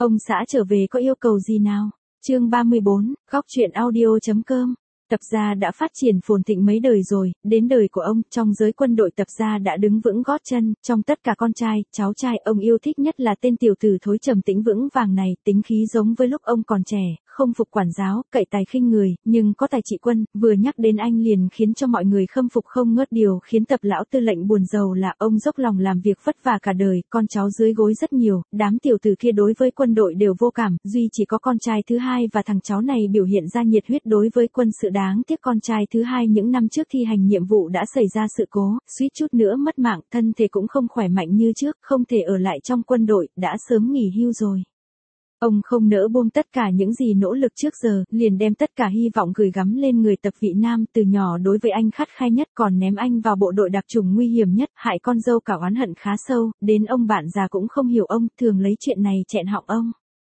Ông xã trở về có yêu cầu gì nào? Chương 34, góc truyện audio.com. Tập gia đã phát triển phồn thịnh mấy đời rồi, đến đời của ông, trong giới quân đội Tập gia đã đứng vững gót chân, trong tất cả con trai, cháu trai, ông yêu thích nhất là tên tiểu tử thối trầm tĩnh vững vàng này, tính khí giống với lúc ông còn trẻ, không phục quản giáo, cậy tài khinh người, nhưng có tài trị quân, vừa nhắc đến anh liền khiến cho mọi người khâm phục không ngớt. Điều khiến Tập lão tư lệnh buồn rầu là ông dốc lòng làm việc vất vả cả đời, con cháu dưới gối rất nhiều, đám tiểu tử kia đối với quân đội đều vô cảm, duy chỉ có con trai thứ hai và thằng cháu này biểu hiện ra nhiệt huyết đối với quân sự. Đáng tiếc con trai thứ hai những năm trước thi hành nhiệm vụ đã xảy ra sự cố, suýt chút nữa mất mạng, thân thể cũng không khỏe mạnh như trước, không thể ở lại trong quân đội, đã sớm nghỉ hưu rồi. Ông không nỡ buông tất cả những gì nỗ lực trước giờ, liền đem tất cả hy vọng gửi gắm lên người Tập Vị Nam. Từ nhỏ đối với anh khắt khe nhất, còn ném anh vào bộ đội đặc chủng nguy hiểm nhất, hại con dâu cả oán hận khá sâu, đến ông bạn già cũng không hiểu ông, thường lấy chuyện này chẹn họng ông.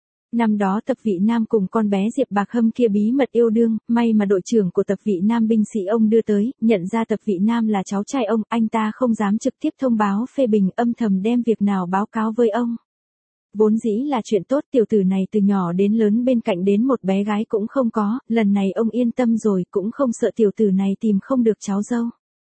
Năm đó Tập Vị Nam cùng con bé Diệp Bạc Hâm kia bí mật yêu đương, may mà đội trưởng của Tập Vị Nam binh sĩ ông đưa tới, nhận ra Tập Vị Nam là cháu trai ông, anh ta không dám trực tiếp thông báo phê bình, âm thầm đem việc nào báo cáo với ông. Vốn dĩ là chuyện tốt, tiểu tử này từ nhỏ đến lớn bên cạnh đến một bé gái cũng không có, lần này ông yên tâm rồi, cũng không sợ tiểu tử này tìm không được cháu dâu.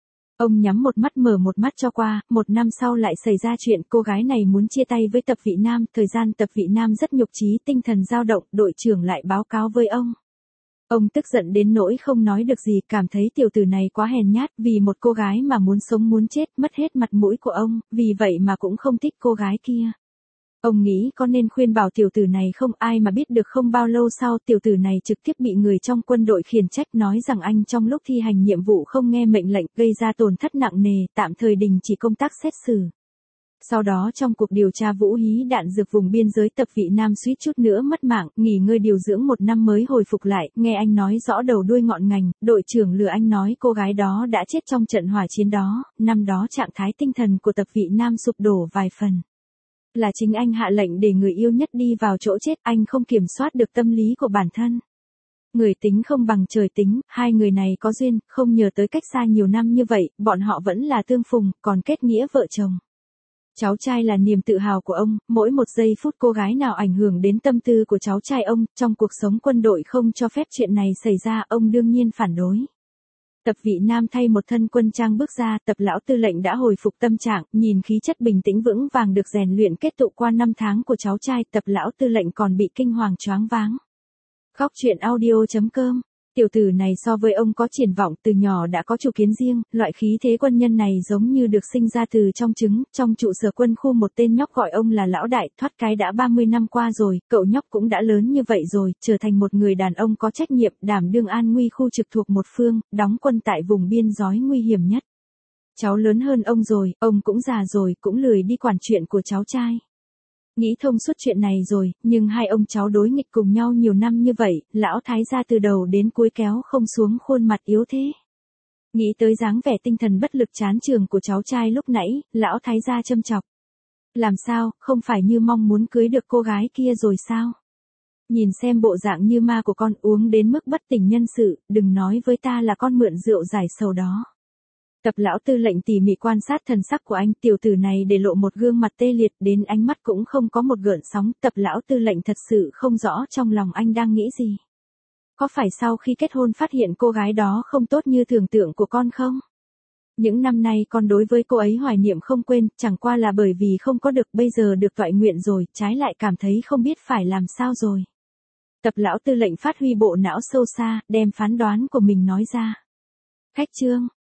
Ông nhắm một mắt mở một mắt cho qua, một năm sau lại xảy ra chuyện, cô gái này muốn chia tay với Tập Vị Nam, thời gian Tập Vị Nam rất nhục chí, tinh thần dao động, đội trưởng lại báo cáo với ông. Ông tức giận đến nỗi không nói được gì, cảm thấy tiểu tử này quá hèn nhát, vì một cô gái mà muốn sống muốn chết, mất hết mặt mũi của ông, vì vậy mà cũng không thích cô gái kia. Ông nghĩ có nên khuyên bảo tiểu tử này không, ai mà biết được không bao lâu sau tiểu tử này trực tiếp bị người trong quân đội khiển trách, nói rằng anh trong lúc thi hành nhiệm vụ không nghe mệnh lệnh, gây ra tổn thất nặng nề, tạm thời đình chỉ công tác xét xử. Sau đó trong cuộc điều tra vũ hí đạn dược vùng biên giới, Tập Vị Nam suýt chút nữa mất mạng, nghỉ ngơi điều dưỡng một năm mới hồi phục lại, nghe anh nói rõ đầu đuôi ngọn ngành, đội trưởng lừa anh nói cô gái đó đã chết trong trận hỏa chiến đó, năm đó trạng thái tinh thần của Tập Vị Nam sụp đổ vài phần. Là chính anh hạ lệnh để người yêu nhất đi vào chỗ chết, anh không kiểm soát được tâm lý của bản thân. Người tính không bằng trời tính, hai người này có duyên, không nhờ tới cách xa nhiều năm như vậy, bọn họ vẫn là tương phùng, còn kết nghĩa vợ chồng. Cháu trai là niềm tự hào của ông, mỗi một giây phút cô gái nào ảnh hưởng đến tâm tư của cháu trai ông, trong cuộc sống quân đội không cho phép chuyện này xảy ra, ông đương nhiên phản đối. Tập Vị Nam thay một thân quân trang bước ra, Tập lão tư lệnh đã hồi phục tâm trạng, nhìn khí chất bình tĩnh vững vàng được rèn luyện kết tụ qua năm tháng của cháu trai, Tập lão tư lệnh còn bị kinh hoàng choáng váng. Góc truyện audio.com. Tiểu tử này so với ông có triển vọng, từ nhỏ đã có chủ kiến riêng, loại khí thế quân nhân này giống như được sinh ra từ trong trứng. Trong trụ sở quân khu một tên nhóc gọi ông là lão đại, thoát cái đã 30 năm qua rồi, cậu nhóc cũng đã lớn như vậy rồi, trở thành một người đàn ông có trách nhiệm, đảm đương an nguy khu trực thuộc một phương, đóng quân tại vùng biên giới nguy hiểm nhất. Cháu lớn hơn ông rồi, ông cũng già rồi, cũng lười đi quản chuyện của cháu trai. Nghĩ thông suốt chuyện này rồi, nhưng hai ông cháu đối nghịch cùng nhau nhiều năm như vậy, lão thái gia từ đầu đến cuối kéo không xuống, khuôn mặt yếu thế. Nghĩ tới dáng vẻ tinh thần bất lực chán trường của cháu trai lúc nãy, lão thái gia châm chọc. Làm sao, không phải như mong muốn cưới được cô gái kia rồi sao? Nhìn xem bộ dạng như ma của con, uống đến mức bất tỉnh nhân sự, đừng nói với ta là con mượn rượu giải sầu đó. Tập lão tư lệnh tỉ mỉ quan sát thần sắc của anh, tiểu tử này để lộ một gương mặt tê liệt, đến ánh mắt cũng không có một gợn sóng. Tập lão tư lệnh thật sự không rõ trong lòng anh đang nghĩ gì. Có phải sau khi kết hôn phát hiện cô gái đó không tốt như tưởng tượng của con không? Những năm nay con đối với cô ấy hoài niệm không quên, chẳng qua là bởi vì không có được, bây giờ được toại nguyện rồi, trái lại cảm thấy không biết phải làm sao rồi. Tập lão tư lệnh phát huy bộ não sâu xa, đem phán đoán của mình nói ra. Khách trương.